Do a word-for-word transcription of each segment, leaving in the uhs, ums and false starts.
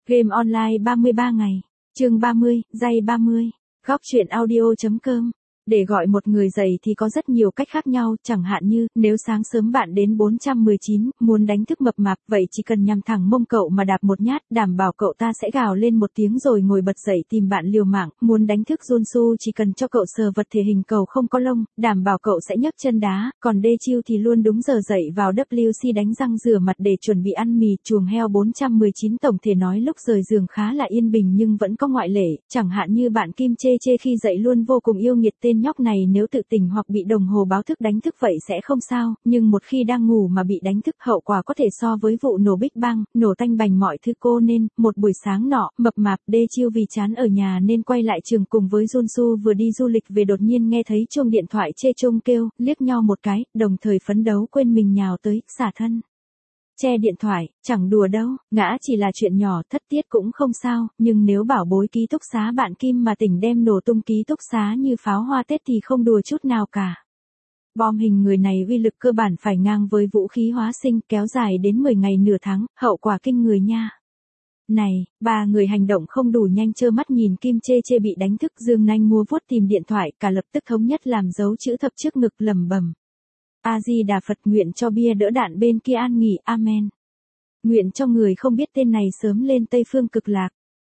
Game online ba mươi ba ngày. Chương ba mươi, Day ba mươi. Góc truyện audio.com. Để gọi một người dậy thì có rất nhiều cách khác nhau, chẳng hạn như, nếu sáng sớm bạn đến bốn trăm mười chín, muốn đánh thức mập mạp, vậy chỉ cần nhằm thẳng mông cậu mà đạp một nhát, đảm bảo cậu ta sẽ gào lên một tiếng rồi ngồi bật dậy tìm bạn liều mạng. Muốn đánh thức Junsu chỉ cần cho cậu sờ vật thể hình cầu không có lông, đảm bảo cậu sẽ nhấc chân đá, còn Đê Chiêu thì luôn đúng giờ dậy vào W C đánh răng rửa mặt để chuẩn bị ăn mì. Chuồng heo bốn trăm mười chín tổng thể nói lúc rời giường khá là yên bình nhưng vẫn có ngoại lệ, chẳng hạn như bạn Kim Chê Chê khi dậy luôn vô cùng yêu nghiệt. Tên nhóc này nếu tự tỉnh hoặc bị đồng hồ báo thức đánh thức vậy sẽ không sao, nhưng một khi đang ngủ mà bị đánh thức, hậu quả có thể so với vụ nổ Big Bang, nổ tanh bành mọi thứ. Cô nên, một buổi sáng nọ, mập mạp Đê Chiêu vì chán ở nhà nên quay lại trường cùng với Junsu vừa đi du lịch về, đột nhiên nghe thấy chuông điện thoại Chê Chung kêu, liếc nhau một cái, đồng thời phấn đấu quên mình nhào tới, xả thân. Che điện thoại, chẳng đùa đâu, ngã chỉ là chuyện nhỏ, thất tiết cũng không sao, nhưng nếu bảo bối ký túc xá bạn Kim mà tỉnh đem nổ tung ký túc xá như pháo hoa Tết thì không đùa chút nào cả. Bom hình người này uy lực cơ bản phải ngang với vũ khí hóa sinh, kéo dài đến mười ngày nửa tháng, hậu quả kinh người nha. Này, ba người hành động không đủ nhanh, trơ mắt nhìn Kim Chê Chê bị đánh thức, giương nanh mua vuốt tìm điện thoại, cả lập tức thống nhất làm dấu chữ thập trước ngực lẩm bẩm. A Di Đà Phật, nguyện cho bia đỡ đạn bên kia an nghỉ, amen. Nguyện cho người không biết tên này sớm lên Tây Phương Cực Lạc.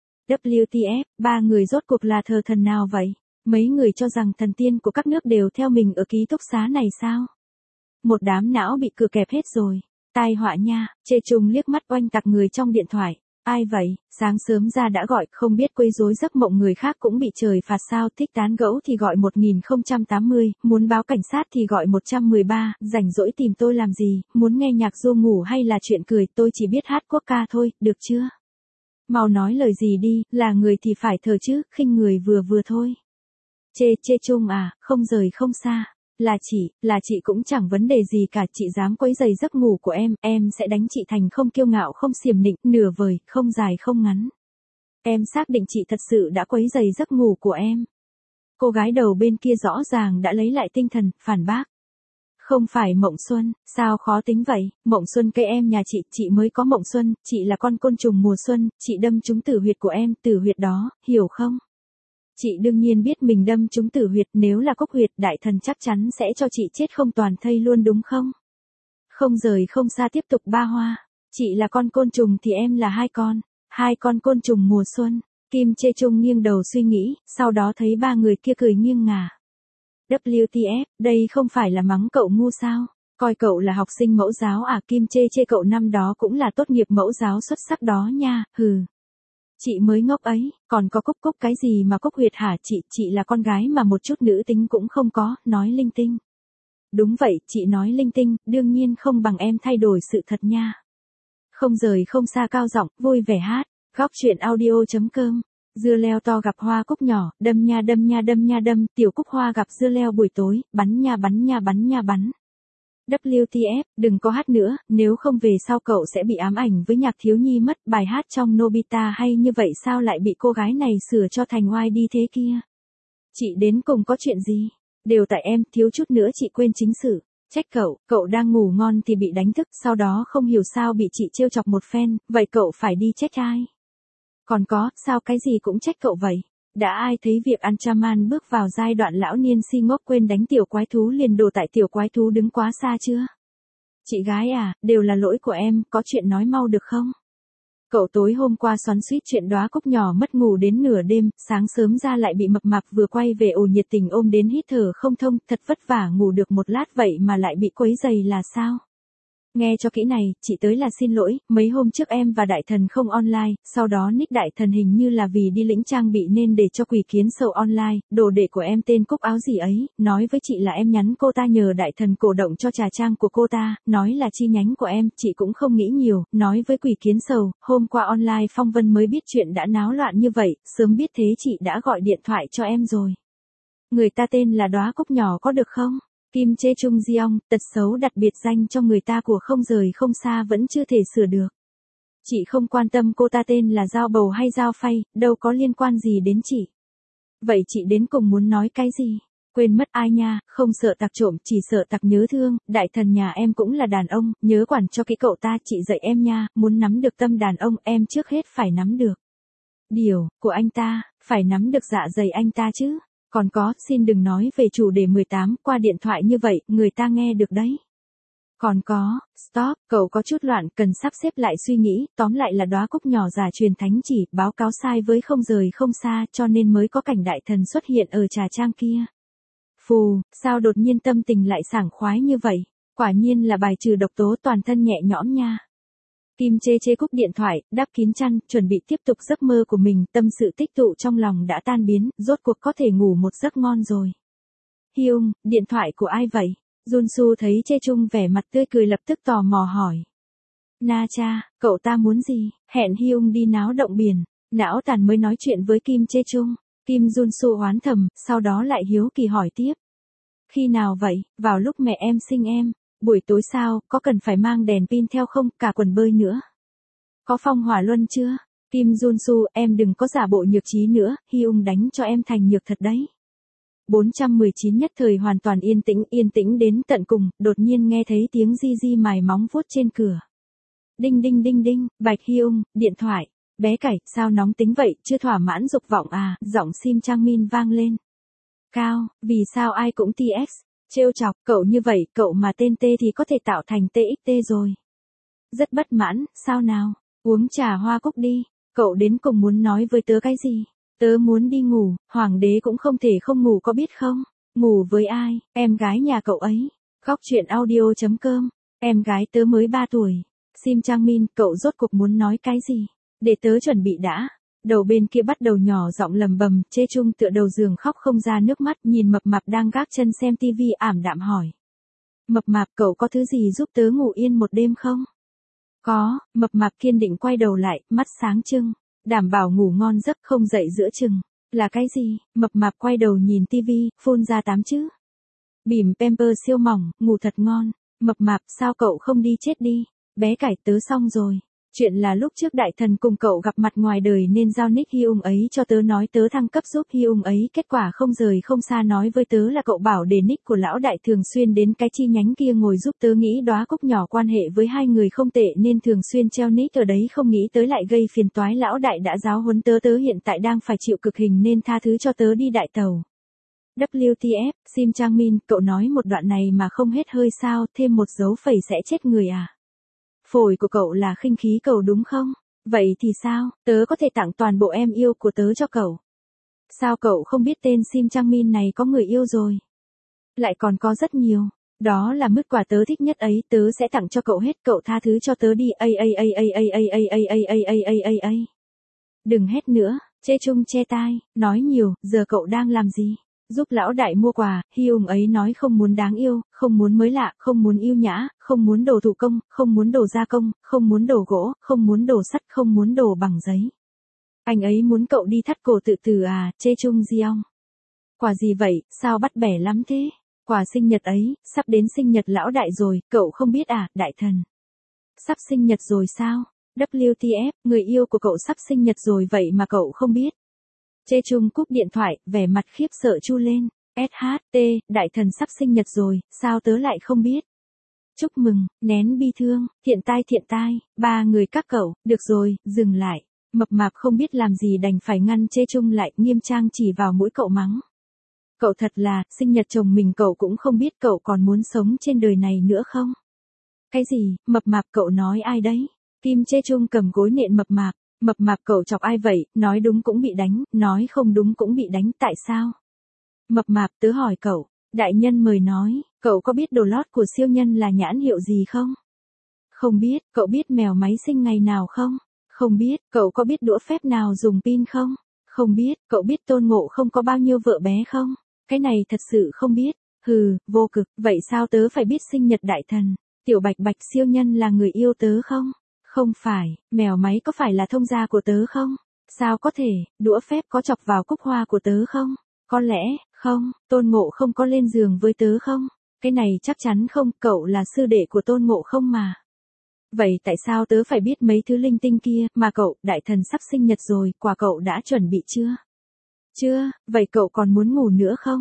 W T F, ba người rốt cuộc là thờ thần nào vậy? Mấy người cho rằng thần tiên của các nước đều theo mình ở ký túc xá này sao? Một đám não bị cưa kẹp hết rồi. Tai họa nha. Chê Chung liếc mắt oanh tạc người trong điện thoại. Ai vậy, sáng sớm ra đã gọi, không biết quấy rối giấc mộng người khác cũng bị trời phạt sao? Thích tán gẫu thì gọi một nghìn không trăm tám mươi, muốn báo cảnh sát thì gọi một trăm mười ba, rảnh rỗi tìm tôi làm gì, muốn nghe nhạc ru ngủ hay là chuyện cười, tôi chỉ biết hát quốc ca thôi, được chưa? Mau nói lời gì đi, là người thì phải thờ chứ, khinh người vừa vừa thôi. Chê Chê Chung à, không rời không xa. Là chị, là chị cũng chẳng vấn đề gì cả, chị dám quấy rầy giấc ngủ của em, em sẽ đánh chị thành không kiêu ngạo không xiểm nịnh, nửa vời, không dài không ngắn. Em xác định chị thật sự đã quấy rầy giấc ngủ của em. Cô gái đầu bên kia rõ ràng đã lấy lại tinh thần, phản bác. Không phải Mộng Xuân, sao khó tính vậy, Mộng Xuân cây em nhà chị, chị mới có Mộng Xuân, chị là con côn trùng mùa xuân, chị đâm trúng tử huyệt của em, tử huyệt đó, hiểu không? Chị đương nhiên biết mình đâm trúng tử huyệt, nếu là cốc huyệt, đại thần chắc chắn sẽ cho chị chết không toàn thây luôn đúng không? Không rời không xa tiếp tục ba hoa. Chị là con côn trùng thì em là hai con, hai con côn trùng mùa xuân. Kim Chê Chung nghiêng đầu suy nghĩ, sau đó thấy ba người kia cười nghiêng ngả. W T F, đây không phải là mắng cậu ngu sao? Coi cậu là học sinh mẫu giáo à? Kim Chê Chê cậu năm đó cũng là tốt nghiệp mẫu giáo xuất sắc đó nha, hừ. Chị mới ngốc ấy, còn có cốc cốc cái gì mà cốc huyệt hả? Chị, chị là con gái mà một chút nữ tính cũng không có, nói linh tinh. Đúng vậy, chị nói linh tinh, đương nhiên không bằng em thay đổi sự thật nha. Không rời không xa cao giọng, vui vẻ hát, góc truyện audio.com. Dưa leo to gặp hoa cúc nhỏ, đâm nha đâm nha đâm nha đâm, tiểu cúc hoa gặp dưa leo buổi tối, bắn nha bắn nha bắn nha bắn. W T F, đừng có hát nữa, nếu không về sau cậu sẽ bị ám ảnh với nhạc thiếu nhi mất. Bài hát trong Nobita hay như vậy sao lại bị cô gái này sửa cho thành oai đi thế kia? Chị đến cùng có chuyện gì? Đều tại em, thiếu chút nữa chị quên chính sự. Trách cậu, cậu đang ngủ ngon thì bị đánh thức, sau đó không hiểu sao bị chị trêu chọc một phen, vậy cậu phải đi trách ai? Còn có, sao cái gì cũng trách cậu vậy? Đã ai thấy việc Anchaman bước vào giai đoạn lão niên si ngốc quên đánh tiểu quái thú liền đổ tại tiểu quái thú đứng quá xa chưa? Chị gái à, đều là lỗi của em, có chuyện nói mau được không? Cậu tối hôm qua xoắn xuýt chuyện đóa cúc nhỏ mất ngủ đến nửa đêm, sáng sớm ra lại bị mập mạp vừa quay về ổ nhiệt tình ôm đến hít thở không thông, thật vất vả ngủ được một lát vậy mà lại bị quấy rầy là sao? Nghe cho kỹ này, chị tới là xin lỗi, mấy hôm trước em và đại thần không online, sau đó nick đại thần hình như là vì đi lĩnh trang bị nên để cho quỷ kiến sầu online, đồ đệ của em tên Cúc áo gì ấy, nói với chị là em nhắn cô ta nhờ đại thần cổ động cho trà trang của cô ta, nói là chi nhánh của em, chị cũng không nghĩ nhiều, nói với quỷ kiến sầu, hôm qua online Phong Vân mới biết chuyện đã náo loạn như vậy, sớm biết thế chị đã gọi điện thoại cho em rồi. Người ta tên là đóa cúc nhỏ có được không? Kim Chê Chung Jeong, tật xấu đặt biệt danh cho người ta của không rời không xa vẫn chưa thể sửa được. Chị không quan tâm cô ta tên là Giao Bầu hay Giao Phay, đâu có liên quan gì đến chị. Vậy chị đến cùng muốn nói cái gì? Quên mất ai nha, không sợ tặc trộm, chỉ sợ tặc nhớ thương, đại thần nhà em cũng là đàn ông, nhớ quản cho kỹ cậu ta, chị dạy em nha, muốn nắm được tâm đàn ông, em trước hết phải nắm được điều của anh ta, phải nắm được dạ dày anh ta chứ. Còn có, xin đừng nói về chủ đề mười tám, qua điện thoại như vậy, người ta nghe được đấy. Còn có, stop, cậu có chút loạn, cần sắp xếp lại suy nghĩ, tóm lại là đóa cúc nhỏ giả truyền thánh chỉ, báo cáo sai với không rời không xa, cho nên mới có cảnh đại thần xuất hiện ở trà trang kia. Phù, sao đột nhiên tâm tình lại sảng khoái như vậy, quả nhiên là bài trừ độc tố toàn thân nhẹ nhõm nha. Kim chê chê cúc điện thoại, đắp kín chăn, chuẩn bị tiếp tục giấc mơ của mình, tâm sự tích tụ trong lòng đã tan biến, rốt cuộc có thể ngủ một giấc ngon rồi. Hyung, điện thoại của ai vậy? Junsu thấy Chê Chung vẻ mặt tươi cười lập tức tò mò hỏi. Na cha, cậu ta muốn gì? Hẹn Hyung đi náo động biển. Não tàn mới nói chuyện với Kim Chê Chung. Kim Junsu oán thầm, sau đó lại hiếu kỳ hỏi tiếp. Khi nào vậy? Vào lúc mẹ em sinh em. Buổi tối sao, có cần phải mang đèn pin theo không, cả quần bơi nữa? Có phong hỏa luân chưa? Kim Junsu, em đừng có giả bộ nhược trí nữa, Hyung đánh cho em thành nhược thật đấy. bốn trăm mười chín nhất thời hoàn toàn yên tĩnh, yên tĩnh đến tận cùng, đột nhiên nghe thấy tiếng di di mài móng vuốt trên cửa. Đinh đinh đinh đinh, Bạch Hyung, điện thoại. Bé cải, sao nóng tính vậy, chưa thỏa mãn dục vọng à, giọng Sim Chang Min vang lên. Cao, vì sao ai cũng tê ích, trêu chọc, cậu như vậy, cậu mà tên T thì có thể tạo thành tê ích tê rồi. Rất bất mãn, sao nào, uống trà hoa cúc đi, cậu đến cùng muốn nói với tớ cái gì? Tớ muốn đi ngủ, hoàng đế cũng không thể không ngủ có biết không? Ngủ với ai? Em gái nhà cậu ấy. Góc chuyện audio chấm com. Em gái tớ mới ba tuổi. Sim Chang Min, cậu rốt cuộc muốn nói cái gì? Để tớ chuẩn bị đã. Đầu bên kia bắt đầu nhỏ giọng lầm bầm, Chê Chung tựa đầu giường khóc không ra nước mắt, nhìn Mập Mạp đang gác chân xem tivi ảm đạm hỏi. Mập Mạp, cậu có thứ gì giúp tớ ngủ yên một đêm không? Có, Mập Mạp kiên định quay đầu lại, mắt sáng trưng. Đảm bảo ngủ ngon giấc không dậy giữa chừng. Là cái gì? Mập Mạp quay đầu nhìn tivi, phun ra tám chữ. Bỉm pamper siêu mỏng, ngủ thật ngon. Mập Mạp, sao cậu không đi chết đi? Bé cải, tớ xong rồi. Chuyện là lúc trước đại thần cùng cậu gặp mặt ngoài đời nên giao nick Hyung ấy cho tớ nói tớ thăng cấp giúp Hyung ấy, kết quả không rời không xa nói với tớ là cậu bảo để nick của lão đại thường xuyên đến cái chi nhánh kia ngồi giúp tớ, nghĩ đóa cúc nhỏ quan hệ với hai người không tệ nên thường xuyên treo nick ở đấy, không nghĩ tới lại gây phiền toái, lão đại đã giáo huấn tớ, tớ hiện tại đang phải chịu cực hình nên tha thứ cho tớ đi đại tàu. vê kép tê ép, Sim Chang Min, cậu nói một đoạn này mà không hết hơi sao, thêm một dấu phẩy sẽ chết người à? Phổi của cậu là khinh khí cầu đúng không? Vậy thì sao, tớ có thể tặng toàn bộ em yêu của tớ cho cậu. Sao cậu không biết tên Sim Chang Min này có người yêu rồi? Lại còn có rất nhiều. Đó là mứt quà tớ thích nhất ấy, tớ sẽ tặng cho cậu hết, cậu tha thứ cho tớ đi. A a a a a a a a a a a a a a. Đừng hét nữa, Chê Chung che tai, nói nhiều, giờ cậu đang làm gì? Giúp lão đại mua quà, Hyung ấy nói không muốn đáng yêu, không muốn mới lạ, không muốn yêu nhã, không muốn đồ thủ công, không muốn đồ gia công, không muốn đồ gỗ, không muốn đồ sắt, không muốn đồ bằng giấy. Anh ấy muốn cậu đi thắt cổ tự tử à, Chê Chung Jeong. Quà gì vậy, sao bắt bẻ lắm thế? Quà sinh nhật ấy, sắp đến sinh nhật lão đại rồi, cậu không biết à, đại thần. Sắp sinh nhật rồi sao? vê kép tê ép, người yêu của cậu sắp sinh nhật rồi vậy mà cậu không biết. Chê Chung cúp điện thoại, vẻ mặt khiếp sợ chu lên. ét hát tê, đại thần sắp sinh nhật rồi, sao tớ lại không biết? Chúc mừng, nén bi thương, thiện tai thiện tai, ba người các cậu, được rồi, dừng lại. Mập Mạp không biết làm gì đành phải ngăn Chê Chung lại, nghiêm trang chỉ vào mũi cậu mắng. Cậu thật là, sinh nhật chồng mình cậu cũng không biết, cậu còn muốn sống trên đời này nữa không? Cái gì, Mập Mạp cậu nói ai đấy? Kim Chê Chung cầm gối nện Mập Mạp. Mập Mạp cậu chọc ai vậy, nói đúng cũng bị đánh, nói không đúng cũng bị đánh, tại sao? Mập Mạp, tớ hỏi cậu, đại nhân mời nói, cậu có biết đồ lót của siêu nhân là nhãn hiệu gì không? Không biết, cậu biết mèo máy sinh ngày nào không? Không biết, cậu có biết đũa phép nào dùng pin không? Không biết, cậu biết Tôn Ngộ không có bao nhiêu vợ bé không? Cái này thật sự không biết, hừ, vô cực, vậy sao tớ phải biết sinh nhật đại thần? Tiểu Bạch Bạch siêu nhân là người yêu tớ không? Không phải, mèo máy có phải là thông gia của tớ không? Sao có thể, đũa phép có chọc vào cúc hoa của tớ không? Có lẽ, không, Tôn Ngộ không có lên giường với tớ không? Cái này chắc chắn không, cậu là sư đệ của Tôn Ngộ không mà. Vậy tại sao tớ phải biết mấy thứ linh tinh kia, mà cậu, đại thần sắp sinh nhật rồi, quà cậu đã chuẩn bị chưa? Chưa, vậy cậu còn muốn ngủ nữa không?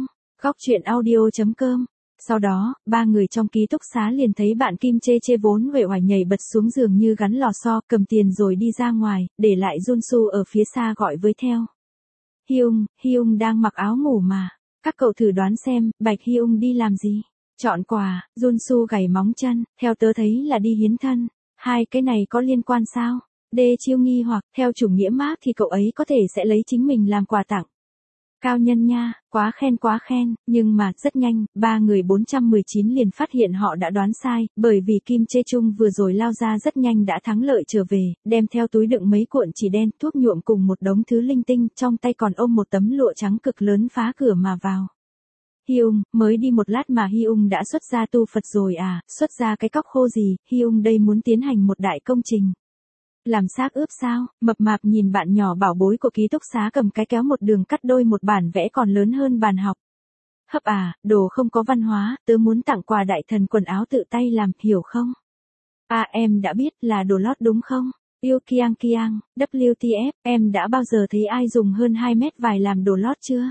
Góc truyện audio chấm com. Sau đó, ba người trong ký túc xá liền thấy bạn Kim Chê Chê vốn uể oải nhảy bật xuống giường như gắn lò xo, cầm tiền rồi đi ra ngoài, để lại Junsu ở phía xa gọi với theo. Hyung, Hyung đang mặc áo ngủ mà. Các cậu thử đoán xem, Bạch Hyung đi làm gì? Chọn quà, Junsu gảy móng chân, theo tớ thấy là đi hiến thân. Hai cái này có liên quan sao? Đê Chiêu nghi hoặc, theo chủ nghĩa Mác thì cậu ấy có thể sẽ lấy chính mình làm quà tặng. Cao nhân nha, quá khen quá khen, nhưng mà, rất nhanh, ba người bốn trăm mười chín liền phát hiện họ đã đoán sai, bởi vì Kim Chê Chung vừa rồi lao ra rất nhanh đã thắng lợi trở về, đem theo túi đựng mấy cuộn chỉ đen, thuốc nhuộm cùng một đống thứ linh tinh, trong tay còn ôm một tấm lụa trắng cực lớn phá cửa mà vào. Hyung, mới đi một lát mà Hyung đã xuất ra tu Phật rồi à, xuất ra cái cóc khô gì, Hyung đây muốn tiến hành một đại công trình. Làm xác ướp sao? Mập mạp nhìn bạn nhỏ bảo bối của ký túc xá cầm cái kéo một đường cắt đôi một bản vẽ còn lớn hơn bàn học. Hấp à, đồ không có văn hóa, tớ muốn tặng quà đại thần quần áo tự tay làm, hiểu không? À em đã biết là đồ lót đúng không? Yêu Kiang Kiang, W T F, em đã bao giờ thấy ai dùng hơn hai mét vải làm đồ lót chưa?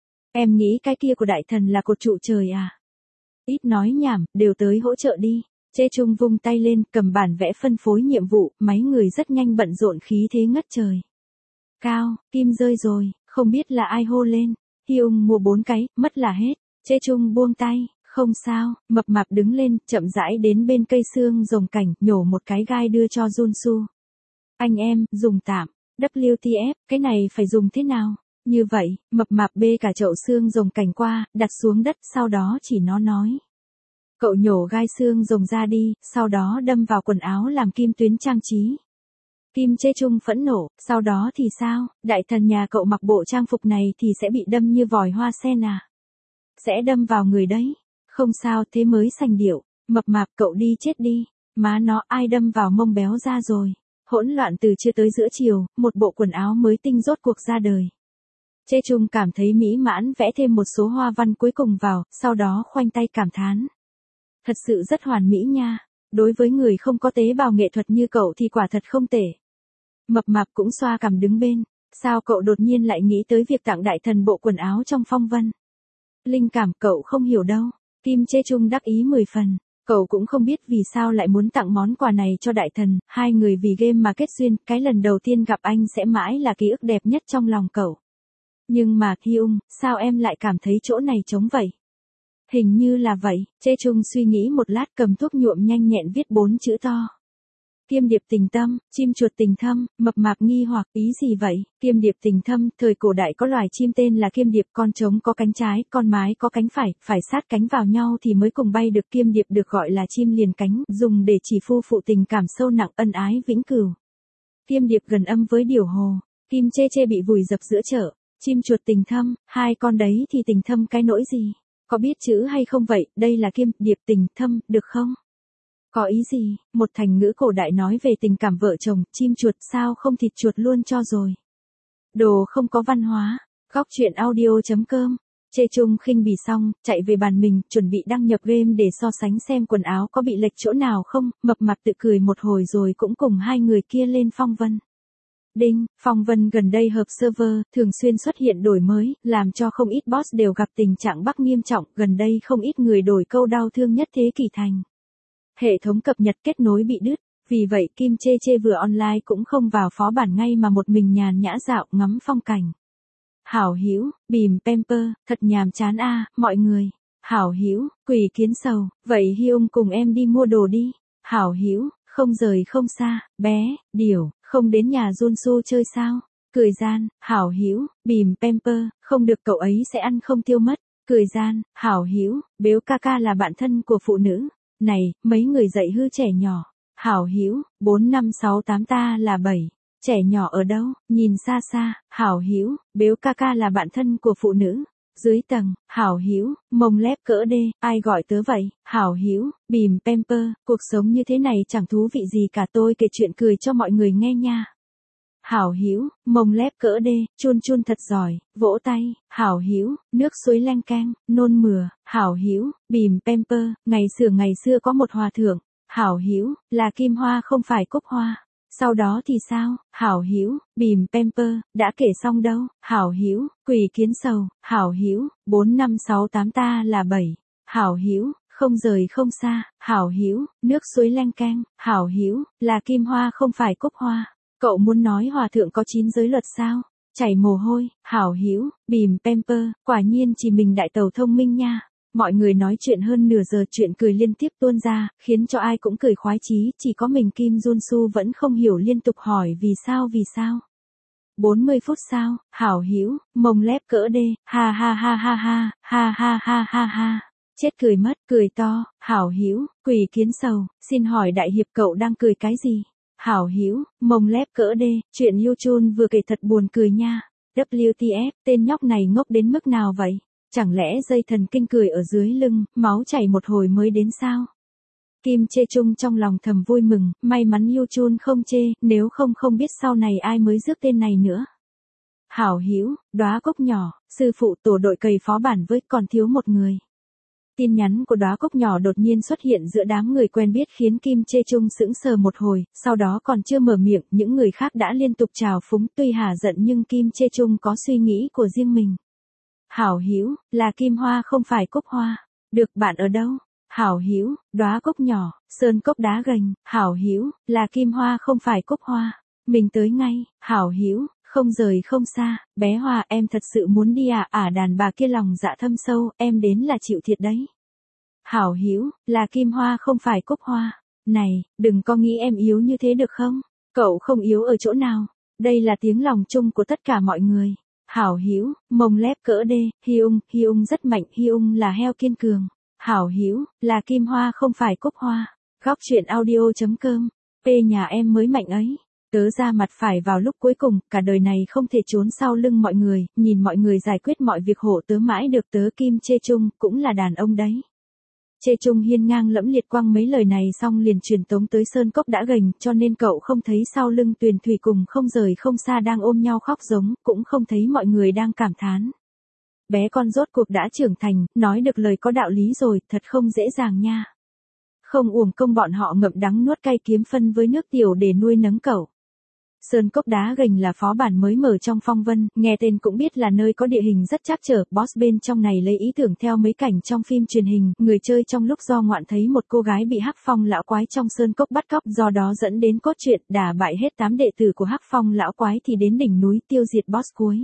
Em nghĩ cái kia của đại thần là cột trụ trời à? Ít nói nhảm, đều tới hỗ trợ đi. Chê Chung vung tay lên, cầm bản vẽ phân phối nhiệm vụ, mấy người rất nhanh bận rộn khí thế ngất trời. Cao, kim rơi rồi, không biết là ai hô lên. Hyung mua bốn cái, mất là hết. Chê Chung buông tay, không sao, mập mạp đứng lên, chậm rãi đến bên cây xương rồng cảnh, nhổ một cái gai đưa cho Junsu. Anh em, dùng tạm. W T F, cái này phải dùng thế nào? Như vậy, mập mạp bê cả chậu xương rồng cảnh qua, đặt xuống đất, sau đó chỉ nó nói. Cậu nhổ gai xương rồng ra đi, sau đó đâm vào quần áo làm kim tuyến trang trí. Kim Chê Chung phẫn nộ, sau đó thì sao, đại thần nhà cậu mặc bộ trang phục này thì sẽ bị đâm như vòi hoa sen à? Sẽ đâm vào người đấy. Không sao, thế mới sành điệu. Mập mạp cậu đi chết đi. Má nó ai đâm vào mông béo ra rồi. Hỗn loạn từ trưa tới giữa chiều, một bộ quần áo mới tinh rốt cuộc ra đời. Chê Chung cảm thấy mỹ mãn vẽ thêm một số hoa văn cuối cùng vào, sau đó khoanh tay cảm thán. Thật sự rất hoàn mỹ nha. Đối với người không có tế bào nghệ thuật như cậu thì quả thật không tệ. Mập mạp cũng xoa cằm đứng bên. Sao cậu đột nhiên lại nghĩ tới việc tặng đại thần bộ quần áo trong phong vân? Linh cảm cậu không hiểu đâu. Kim Chê Chung đắc ý mười phần. Cậu cũng không biết vì sao lại muốn tặng món quà này cho đại thần. Hai người vì game mà kết duyên. Cái lần đầu tiên gặp anh sẽ mãi là ký ức đẹp nhất trong lòng cậu. Nhưng mà Hyung, sao em lại cảm thấy chỗ này trống vậy? Hình như là vậy, Chê Chung suy nghĩ một lát cầm thuốc nhuộm nhanh nhẹn viết bốn chữ to. Kiêm điệp tình tâm, chim chuột tình thâm, mập mạp nghi hoặc ý gì vậy? Kiêm điệp tình thâm, thời cổ đại có loài chim tên là kiêm điệp, con trống có cánh trái, con mái có cánh phải, phải sát cánh vào nhau thì mới cùng bay được. Kiêm điệp được gọi là chim liền cánh, dùng để chỉ phu phụ tình cảm sâu nặng ân ái vĩnh cửu. Kiêm điệp gần âm với điểu hồ, Kim Chê Chê bị vùi dập giữa chợ, chim chuột tình thâm, hai con đấy thì tình thâm cái nỗi gì? Có biết chữ hay không vậy, đây là kiêm, điệp tình, thâm, được không? Có ý gì, một thành ngữ cổ đại nói về tình cảm vợ chồng, chim chuột sao không thịt chuột luôn cho rồi. Đồ không có văn hóa, góc truyện audio chấm com. Chê Chung khinh bỉ xong, chạy về bàn mình, chuẩn bị đăng nhập game để so sánh xem quần áo có bị lệch chỗ nào không, mập mạp tự cười một hồi rồi cũng cùng hai người kia lên phong vân. Đinh, phong vân gần đây hợp server, thường xuyên xuất hiện đổi mới, làm cho không ít boss đều gặp tình trạng bug nghiêm trọng, gần đây không ít người đổi câu đau thương nhất thế kỷ thành. Hệ thống cập nhật kết nối bị đứt, vì vậy Kim Chê Chê vừa online cũng không vào phó bản ngay mà một mình nhàn nhã dạo ngắm phong cảnh. Hảo Hữu, bìm pamper, thật nhàm chán a, mọi người. Hảo Hữu, quỷ kiến sầu, vậy Hyung cùng em đi mua đồ đi. Hảo Hữu, không rời không xa, bé, điểu. Không đến nhà Junsu chơi sao? Cười gian, Hảo Hữu, bìm pamper, không được cậu ấy sẽ ăn không tiêu mất. Cười gian, Hảo Hữu, Bếu ca ca là bạn thân của phụ nữ. Này, mấy người dạy hư trẻ nhỏ. Hảo Hữu, bốn năm sáu tám ta là bảy. Trẻ nhỏ ở đâu? Nhìn xa xa, Hảo Hữu, Bếu ca ca là bạn thân của phụ nữ. Dưới tầng, Hảo Hữu, mông lép cỡ đê, ai gọi tớ vậy? Hảo Hữu, bìm pamper, cuộc sống như thế này chẳng thú vị gì cả, tôi kể chuyện cười cho mọi người nghe nha. Hảo Hữu, mông lép cỡ đê, chun chun thật giỏi, vỗ tay. Hảo Hữu, nước suối leng keng, nôn mửa. Hảo Hữu, bìm pamper, ngày xưa ngày xưa có một hòa thượng. Hảo Hữu, là kim hoa không phải cúc hoa. Sau đó thì sao, hảo hữu, bìm pamper, đã kể xong đâu, hảo hữu, quỷ kiến sầu, hảo hữu, bốn năm sáu tám ta là bảy, hảo hữu, không rời không xa, hảo hữu, nước suối leng keng, hảo hữu, là kim hoa không phải cúc hoa. Cậu muốn nói hòa thượng có chín giới luật sao? Chảy mồ hôi, hảo hữu, bìm pamper, quả nhiên chỉ mình đại tàu thông minh nha. Mọi người nói chuyện hơn nửa giờ, chuyện cười liên tiếp tuôn ra, khiến cho ai cũng cười khoái chí, chỉ có mình Kim Jun-su vẫn không hiểu, liên tục hỏi vì sao vì sao. bốn mươi phút sau, hảo hữu, mông lép cỡ đê, ha ha ha ha ha, ha ha ha ha ha. Chết cười mất, cười to, hảo hữu, quỷ kiến sầu, xin hỏi đại hiệp cậu đang cười cái gì? Hảo hữu, mông lép cỡ đê, chuyện Yuchun vừa kể thật buồn cười nha. vê kép tê ép, tên nhóc này ngốc đến mức nào vậy? Chẳng lẽ dây thần kinh cười ở dưới lưng, máu chảy một hồi mới đến sao? Kim Chê Chung trong lòng thầm vui mừng, may mắn Yuchun không chê, nếu không không biết sau này ai mới rước tên này nữa. Hảo hữu, đóa cúc nhỏ, sư phụ tổ đội cày phó bản với, còn thiếu một người. Tin nhắn của đóa cúc nhỏ đột nhiên xuất hiện giữa đám người quen biết khiến Kim Chê Chung sững sờ một hồi, sau đó còn chưa mở miệng, những người khác đã liên tục chào phúng, tuy hà giận nhưng Kim Chê Chung có suy nghĩ của riêng mình. Hảo hữu, là kim hoa không phải cúc hoa. Được, bạn ở đâu? Hảo hữu, đóa cúc nhỏ, sơn cốc đá gành, hảo hữu, là kim hoa không phải cúc hoa. Mình tới ngay, hảo hữu, không rời không xa, bé Hoa em thật sự muốn đi à, ả đàn bà kia lòng dạ thâm sâu, em đến là chịu thiệt đấy. Hảo hữu, là kim hoa không phải cúc hoa. Này, đừng có nghĩ em yếu như thế được không? Cậu không yếu ở chỗ nào. Đây là tiếng lòng chung của tất cả mọi người. Hảo hữu, mông lép cỡ đê, Hyung, Hyung rất mạnh, Hyung là heo kiên cường. Hảo hữu, là kim hoa không phải cúc hoa. Góc truyện audio chấm com. P nhà em mới mạnh ấy. Tớ ra mặt phải vào lúc cuối cùng, cả đời này không thể trốn sau lưng mọi người, nhìn mọi người giải quyết mọi việc hộ tớ mãi được, tớ Kim Chê Chung, cũng là đàn ông đấy. Chê Chung hiên ngang lẫm liệt quăng mấy lời này xong liền truyền tống tới sơn cốc đã gành, cho nên cậu không thấy sau lưng Tuyền Thủy cùng không rời không xa đang ôm nhau khóc giống, cũng không thấy mọi người đang cảm thán. Bé con rốt cuộc đã trưởng thành, nói được lời có đạo lý rồi, thật không dễ dàng nha. Không uổng công bọn họ ngậm đắng nuốt cay kiếm phân với nước tiểu để nuôi nấng cậu. Sơn cốc đá gành là phó bản mới mở trong Phong Vân, nghe tên cũng biết là nơi có địa hình rất trắc trở, boss bên trong này lấy ý tưởng theo mấy cảnh trong phim truyền hình, người chơi trong lúc do ngoạn thấy một cô gái bị Hắc Phong lão quái trong sơn cốc bắt cóc, do đó dẫn đến cốt truyện, đả bại hết tám đệ tử của Hắc Phong lão quái thì đến đỉnh núi tiêu diệt boss cuối.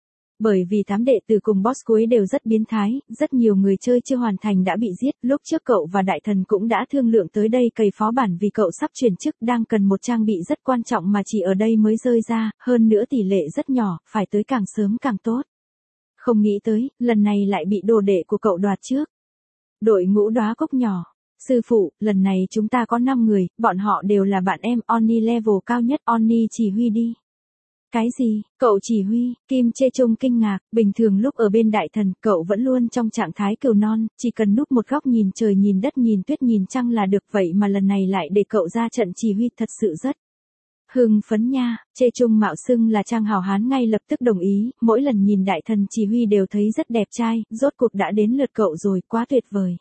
Bởi vì tám đệ tử cùng boss cuối đều rất biến thái, rất nhiều người chơi chưa hoàn thành đã bị giết, lúc trước cậu và đại thần cũng đã thương lượng tới đây cày phó bản vì cậu sắp chuyển chức đang cần một trang bị rất quan trọng mà chỉ ở đây mới rơi ra, hơn nữa tỷ lệ rất nhỏ, phải tới càng sớm càng tốt. Không nghĩ tới, lần này lại bị đồ đệ của cậu đoạt trước. Đội ngũ đóa cúc nhỏ. Sư phụ, lần này chúng ta có năm người, bọn họ đều là bạn em, Oni level cao nhất, Oni chỉ huy đi. Cái gì, cậu chỉ huy, Kim Chê Chung kinh ngạc, bình thường lúc ở bên đại thần, cậu vẫn luôn trong trạng thái cừu non, chỉ cần núp một góc nhìn trời nhìn đất nhìn tuyết nhìn trăng là được, vậy mà lần này lại để cậu ra trận chỉ huy, thật sự rất hưng phấn nha. Chê Chung mạo xưng là Trang hào hán ngay lập tức đồng ý, mỗi lần nhìn đại thần chỉ huy đều thấy rất đẹp trai, rốt cuộc đã đến lượt cậu rồi, quá tuyệt vời.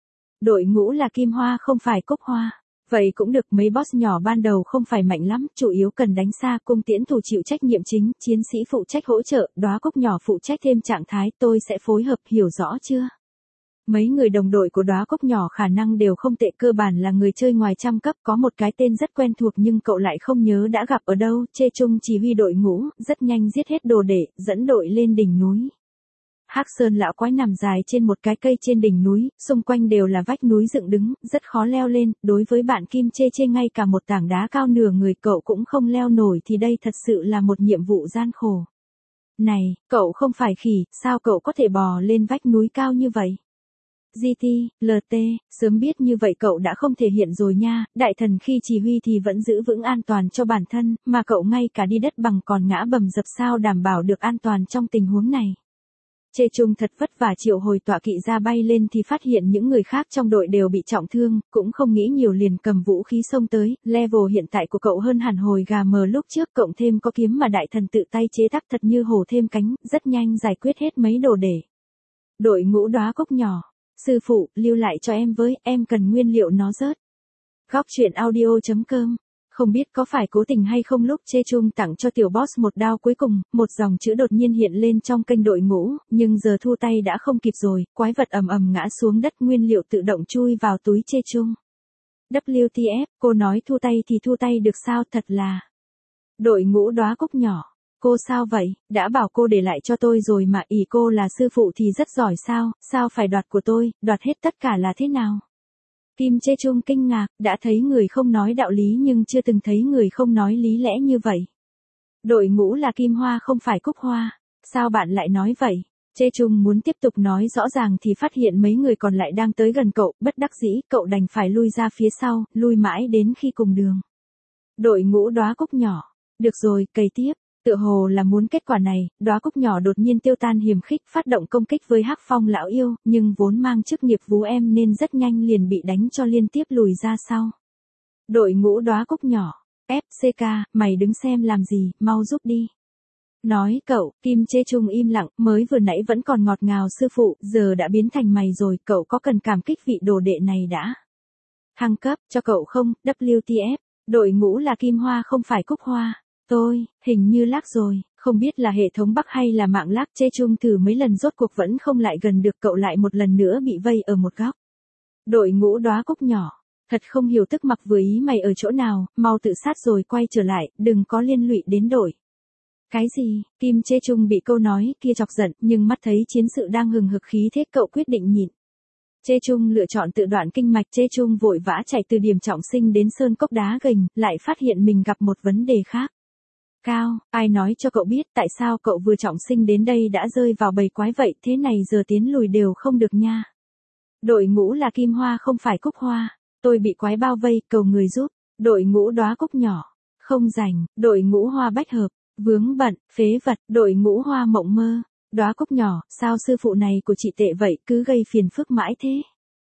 Đội ngũ là kim hoa không phải cúc hoa. Vậy cũng được, mấy boss nhỏ ban đầu không phải mạnh lắm, chủ yếu cần đánh xa, cung tiễn thủ chịu trách nhiệm chính, chiến sĩ phụ trách hỗ trợ, đóa cúc nhỏ phụ trách thêm trạng thái, tôi sẽ phối hợp, hiểu rõ chưa? Mấy người đồng đội của đóa cúc nhỏ khả năng đều không tệ, cơ bản là người chơi ngoài trăm cấp, có một cái tên rất quen thuộc nhưng cậu lại không nhớ đã gặp ở đâu. Chê Chung chỉ huy đội ngũ, rất nhanh giết hết đồ đệ, dẫn đội lên đỉnh núi. Hắc Sơn lão quái nằm dài trên một cái cây trên đỉnh núi, xung quanh đều là vách núi dựng đứng, rất khó leo lên, đối với bạn Kim Chê Chê ngay cả một tảng đá cao nửa người cậu cũng không leo nổi thì đây thật sự là một nhiệm vụ gian khổ. Này, cậu không phải khỉ, sao cậu có thể bò lên vách núi cao như vậy? giê tê, lờ tê, sớm biết như vậy cậu đã không thể hiện rồi nha, đại thần khi chỉ huy thì vẫn giữ vững an toàn cho bản thân, mà cậu ngay cả đi đất bằng còn ngã bầm dập, sao đảm bảo được an toàn trong tình huống này? Chê Chung thật vất vả triệu hồi tọa kỵ ra bay lên thì phát hiện những người khác trong đội đều bị trọng thương, cũng không nghĩ nhiều liền cầm vũ khí xông tới, level hiện tại của cậu hơn hẳn hồi gà mờ lúc trước, cộng thêm có kiếm mà đại thần tự tay chế tác thật như hổ thêm cánh, rất nhanh giải quyết hết mấy đồ để. Đội ngũ đóa cúc nhỏ, sư phụ, lưu lại cho em với, em cần nguyên liệu nó rớt. Góc truyện audio chấm com Không biết có phải cố tình hay không lúc Chê Chung tặng cho tiểu boss một đao cuối cùng, một dòng chữ đột nhiên hiện lên trong kênh đội ngũ, nhưng giờ thu tay đã không kịp rồi, quái vật ầm ầm ngã xuống đất nguyên liệu tự động chui vào túi Chê Chung. vê kép tê ép, cô nói thu tay thì thu tay được sao, thật là. Đội ngũ đóa cúc nhỏ. Cô sao vậy, đã bảo cô để lại cho tôi rồi mà, ý cô là sư phụ thì rất giỏi sao, sao phải đoạt của tôi, đoạt hết tất cả là thế nào? Kim Chê Chung kinh ngạc, đã thấy người không nói đạo lý nhưng chưa từng thấy người không nói lý lẽ như vậy. Đội ngũ là Kim Hoa không phải Cúc Hoa, sao bạn lại nói vậy? Chê Chung muốn tiếp tục nói rõ ràng thì phát hiện mấy người còn lại đang tới gần cậu, bất đắc dĩ, cậu đành phải lui ra phía sau, lui mãi đến khi cùng đường. Đội ngũ đóa cúc nhỏ, được rồi, cày tiếp. Tựa hồ là muốn kết quả này, đóa cúc nhỏ đột nhiên tiêu tan hiềm khích phát động công kích với Hắc Phong lão yêu, nhưng vốn mang chức nghiệp vú em nên rất nhanh liền bị đánh cho liên tiếp lùi ra sau. Đội ngũ đóa cúc nhỏ, ép xê ca, mày đứng xem làm gì, mau giúp đi. Nói cậu, Kim Chê Chung im lặng, mới vừa nãy vẫn còn ngọt ngào sư phụ, giờ đã biến thành mày rồi, cậu có cần cảm kích vị đồ đệ này đã. Thăng cấp, cho cậu không, vê kép tê ép, đội ngũ là Kim Hoa không phải Cúc Hoa. Tôi, hình như lag rồi, không biết là hệ thống bắc hay là mạng lag. Chê Chung thử mấy lần rốt cuộc vẫn không lại gần được, cậu lại một lần nữa bị vây ở một góc. Đội ngũ đóa cúc nhỏ, thật không hiểu tức mặc vừa ý mày ở chỗ nào, mau tự sát rồi quay trở lại, đừng có liên lụy đến đội. Cái gì, Kim Chê Chung bị câu nói kia chọc giận, nhưng mắt thấy chiến sự đang hừng hực khí thế cậu quyết định nhịn. Chê Chung lựa chọn tự đoạn kinh mạch. Chê Chung vội vã chạy từ điểm trọng sinh đến sơn cốc đá gành, lại phát hiện mình gặp một vấn đề khác. Cao, ai nói cho cậu biết tại sao cậu vừa trọng sinh đến đây đã rơi vào bầy quái vậy, thế này giờ tiến lùi đều không được nha. Đội ngũ là Kim Hoa không phải Cúc Hoa, tôi bị quái bao vây, cầu người giúp. Đội ngũ đóa cúc nhỏ, không rảnh. Đội ngũ Hoa bách hợp, vướng bận, phế vật. Đội ngũ Hoa mộng mơ, đóa cúc nhỏ, sao sư phụ này của chị tệ vậy, cứ gây phiền phức mãi thế.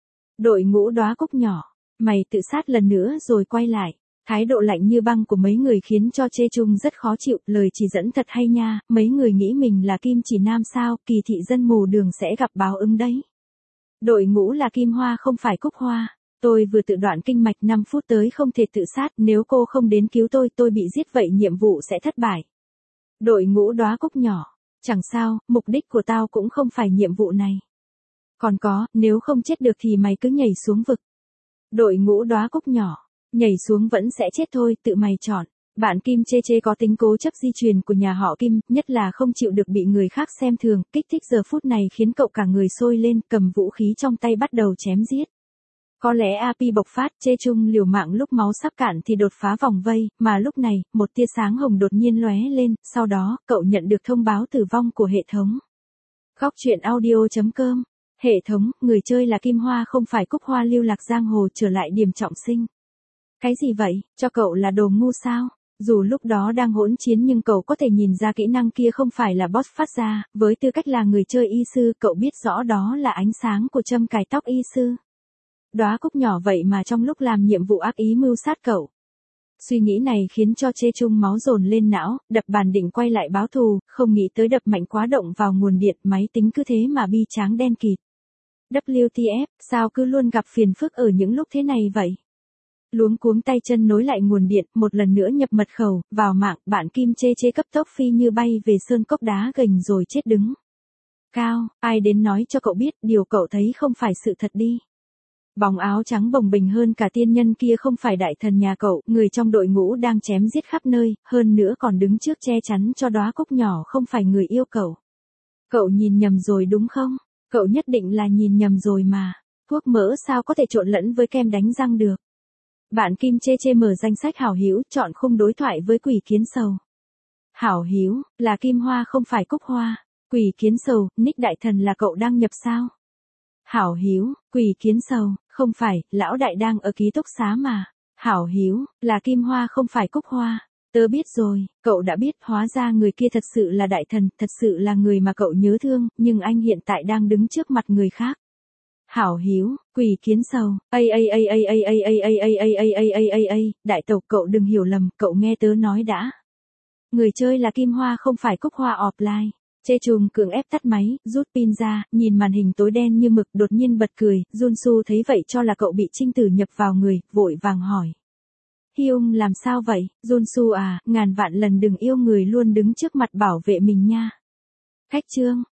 Đội ngũ đóa cúc nhỏ, mày tự sát lần nữa rồi quay lại. Thái độ lạnh như băng của mấy người khiến cho Chê Chung rất khó chịu, lời chỉ dẫn thật hay nha, mấy người nghĩ mình là Kim Chỉ Nam sao, kỳ thị dân mù đường sẽ gặp báo ứng đấy. Đội ngũ là Kim Hoa không phải Cúc Hoa, tôi vừa tự đoạn kinh mạch năm phút tới không thể tự sát, nếu cô không đến cứu tôi, tôi bị giết vậy nhiệm vụ sẽ thất bại. Đội ngũ đóa cúc nhỏ, chẳng sao, mục đích của tao cũng không phải nhiệm vụ này. Còn có, nếu không chết được thì mày cứ nhảy xuống vực. Đội ngũ đóa cúc nhỏ, nhảy xuống vẫn sẽ chết thôi, tự mày chọn. Bạn Kim Chê Chê có tính cố chấp di truyền của nhà họ Kim, nhất là không chịu được bị người khác xem thường, kích thích giờ phút này khiến cậu cả người sôi lên, cầm vũ khí trong tay bắt đầu chém giết. Có lẽ a pê bộc phát, Chê Chung liều mạng lúc máu sắp cạn thì đột phá vòng vây, mà lúc này, một tia sáng hồng đột nhiên lóe lên, sau đó, cậu nhận được thông báo tử vong của hệ thống. Góc truyện audio chấm com. Hệ thống, người chơi là Kim Hoa không phải Cúc Hoa lưu lạc giang hồ trở lại điểm trọng sinh. Cái gì vậy, cho cậu là đồ ngu sao? Dù lúc đó đang hỗn chiến nhưng cậu có thể nhìn ra kỹ năng kia không phải là boss phát ra, với tư cách là người chơi y sư, cậu biết rõ đó là ánh sáng của châm cài tóc y sư. Đóa cúc nhỏ vậy mà trong lúc làm nhiệm vụ ác ý mưu sát cậu. Suy nghĩ này khiến cho Chê Chung máu dồn lên não, đập bàn định quay lại báo thù, không nghĩ tới đập mạnh quá động vào nguồn điện, máy tính cứ thế mà bi tráng đen kịt. vê kép tê ép, sao cứ luôn gặp phiền phức ở những lúc thế này vậy? Luống cuống tay chân nối lại nguồn điện, một lần nữa nhập mật khẩu, vào mạng, bạn Kim Chê Chê cấp tốc phi như bay về sơn cốc đá gành rồi chết đứng. Cao, ai đến nói cho cậu biết, điều cậu thấy không phải sự thật đi. Bóng áo trắng bồng bềnh hơn cả tiên nhân kia không phải đại thần nhà cậu, người trong đội ngũ đang chém giết khắp nơi, hơn nữa còn đứng trước che chắn cho đóa cúc nhỏ không phải người yêu cậu. Cậu nhìn nhầm rồi đúng không? Cậu nhất định là nhìn nhầm rồi mà. Thuốc mỡ sao có thể trộn lẫn với kem đánh răng được? Bạn Kim Chê Chê mở danh sách hảo hữu, chọn khung đối thoại với Quỷ Kiến Sầu. Hảo hữu, là Kim Hoa không phải Cúc Hoa. Quỷ Kiến Sầu, nick đại thần là cậu đang nhập sao? Hảo hữu, Quỷ Kiến Sầu, không phải, lão đại đang ở ký túc xá mà. Hảo hữu, là Kim Hoa không phải Cúc Hoa. Tớ biết rồi, cậu đã biết, hóa ra người kia thật sự là đại thần, thật sự là người mà cậu nhớ thương, nhưng anh hiện tại đang đứng trước mặt người khác. Hảo hữu, Quỷ Kiến Sầu, a a a a a a a a a a a a a a, đại tộc cậu đừng hiểu lầm, cậu nghe tớ nói đã. Người chơi là Kim Hoa không phải Cúc Hoa offline. Chê Chung cưỡng ép tắt máy, rút pin ra, nhìn màn hình tối đen như mực, đột nhiên bật cười, Junsu thấy vậy cho là cậu bị trinh tử nhập vào người, vội vàng hỏi. Hyung làm sao vậy, Junsu à, ngàn vạn lần đừng yêu người luôn đứng trước mặt bảo vệ mình nha. Khách trương,